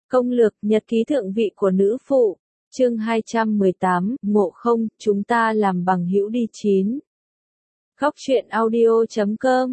Công lược nhật ký thượng vị của nữ phụ, chương 218, Ngộ không, chúng ta làm bằng hữu đi 9. Góc truyện audio.com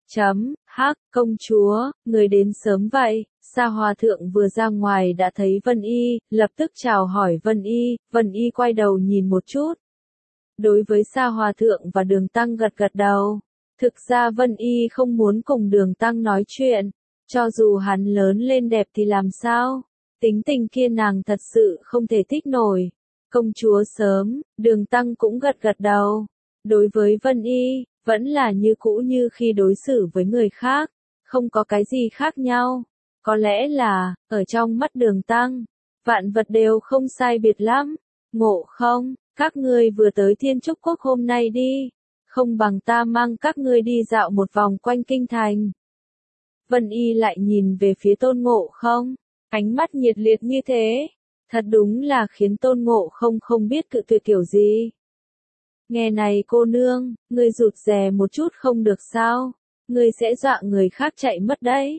Công chúa, người đến sớm vậy. Sa Hòa Thượng vừa ra ngoài đã thấy Vân Y, lập tức chào hỏi Vân Y quay đầu nhìn một chút. Đối với Sa Hòa Thượng và Đường Tăng gật gật đầu. Thực ra Vân Y không muốn cùng Đường Tăng nói chuyện, cho dù hắn lớn lên đẹp thì làm sao, tính tình kia nàng thật sự không thể thích nổi. Công chúa sớm, Đường Tăng cũng gật gật đầu. Đối với Vân Y, vẫn là như cũ như khi đối xử với người khác, không có cái gì khác nhau. Có lẽ là, ở trong mắt Đường Tăng, vạn vật đều không sai biệt lắm. Ngộ không, các ngươi vừa tới Thiên Trúc Quốc hôm nay đi, không bằng ta mang các ngươi đi dạo một vòng quanh kinh thành. Vân Y lại nhìn về phía Tôn Ngộ Không, ánh mắt nhiệt liệt như thế, thật đúng là khiến Tôn Ngộ Không không biết cự tuyệt kiểu gì. Nghe này cô nương, ngươi rụt rè một chút không được sao, ngươi sẽ dọa người khác chạy mất đấy.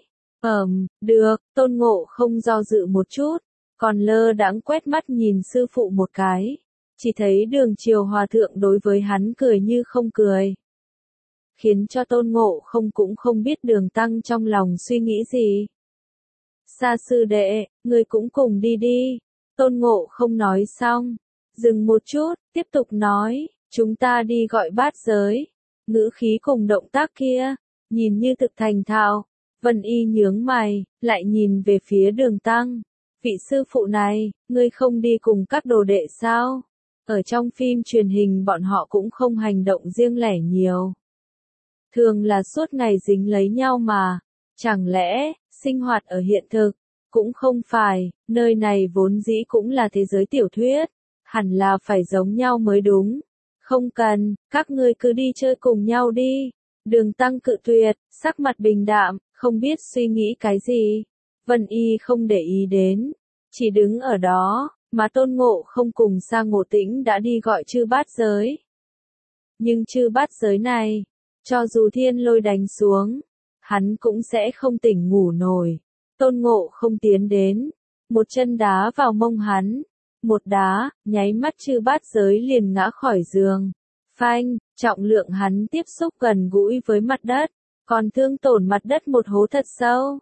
Được, Tôn Ngộ Không do dự một chút, còn lơ đãng quét mắt nhìn sư phụ một cái, chỉ thấy Đường Triều Hòa Thượng đối với hắn cười như không cười. Khiến cho Tôn Ngộ Không cũng không biết Đường Tăng trong lòng suy nghĩ gì. Sa sư đệ, ngươi cũng cùng đi đi. Tôn Ngộ Không nói xong, dừng một chút, tiếp tục nói, chúng ta đi gọi bát giới. Ngữ khí cùng động tác kia, nhìn như thực thành thạo. Vân Y nhướng mày, lại nhìn về phía Đường Tăng. Vị sư phụ này, ngươi không đi cùng các đồ đệ sao? Ở trong phim truyền hình bọn họ cũng không hành động riêng lẻ nhiều. Thường là suốt ngày dính lấy nhau mà. Chẳng lẽ, sinh hoạt ở hiện thực, cũng không phải, nơi này vốn dĩ cũng là thế giới tiểu thuyết, hẳn là phải giống nhau mới đúng. Không cần, các ngươi cứ đi chơi cùng nhau đi. Đường Tăng cự tuyệt, sắc mặt bình đạm, không biết suy nghĩ cái gì. Vân Y không để ý đến, chỉ đứng ở đó, mà Tôn Ngộ Không cùng Sa Ngộ Tĩnh đã đi gọi chư bát giới. Nhưng chư bát giới này, cho dù thiên lôi đánh xuống, hắn cũng sẽ không tỉnh ngủ nổi. Tôn Ngộ Không tiến đến, một chân đá vào mông hắn, một đá, nháy mắt chư bát giới liền ngã khỏi giường. Phanh, trọng lượng hắn tiếp xúc gần gũi với mặt đất, còn thương tổn mặt đất một hố thật sâu.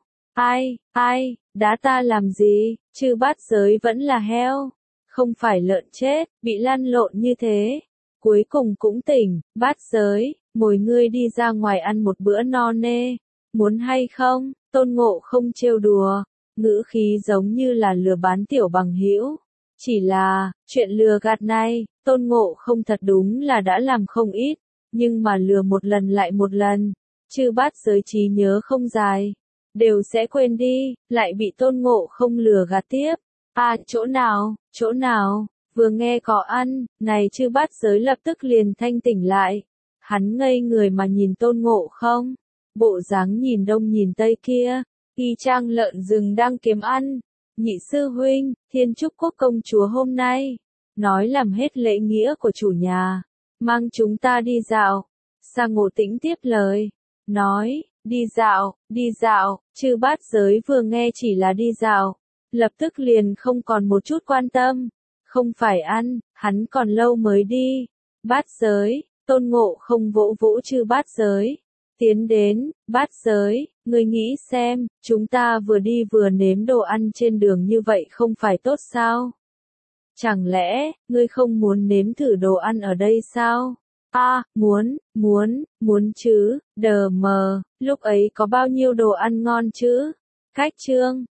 Ai, đá ta làm gì, chư bát giới vẫn là heo, không phải lợn chết, bị lăn lộn như thế. Cuối cùng cũng tỉnh, bát giới, mồi ngươi đi ra ngoài ăn một bữa no nê, muốn hay không? Tôn Ngộ Không trêu đùa, ngữ khí giống như là lừa bán tiểu bằng hữu. Chỉ là, chuyện lừa gạt này, Tôn Ngộ Không thật đúng là đã làm không ít, nhưng mà lừa một lần lại một lần, chư bát giới trí nhớ không dài, đều sẽ quên đi, lại bị Tôn Ngộ Không lừa gạt tiếp. Chỗ nào, vừa nghe có ăn, này chư bát giới lập tức liền thanh tỉnh lại. Hắn ngây người mà nhìn Tôn Ngộ Không, bộ dáng nhìn đông nhìn tây kia, y chang lợn rừng đang kiếm ăn. Nhị sư huynh, Thiên Trúc Quốc công chúa hôm nay, nói làm hết lễ nghĩa của chủ nhà, mang chúng ta đi dạo. Sa Ngộ Tĩnh tiếp lời, nói, đi dạo, chư bát giới vừa nghe chỉ là đi dạo, lập tức liền không còn một chút quan tâm, không phải ăn, hắn còn lâu mới đi. Bát giới, Tôn Ngộ Không vỗ vỗ chư bát giới, tiến đến, bát giới, ngươi nghĩ xem, chúng ta vừa đi vừa nếm đồ ăn trên đường như vậy không phải tốt sao? Chẳng lẽ, ngươi không muốn nếm thử đồ ăn ở đây sao? Muốn chứ, đờ mờ, lúc ấy có bao nhiêu đồ ăn ngon chứ? Khách trương,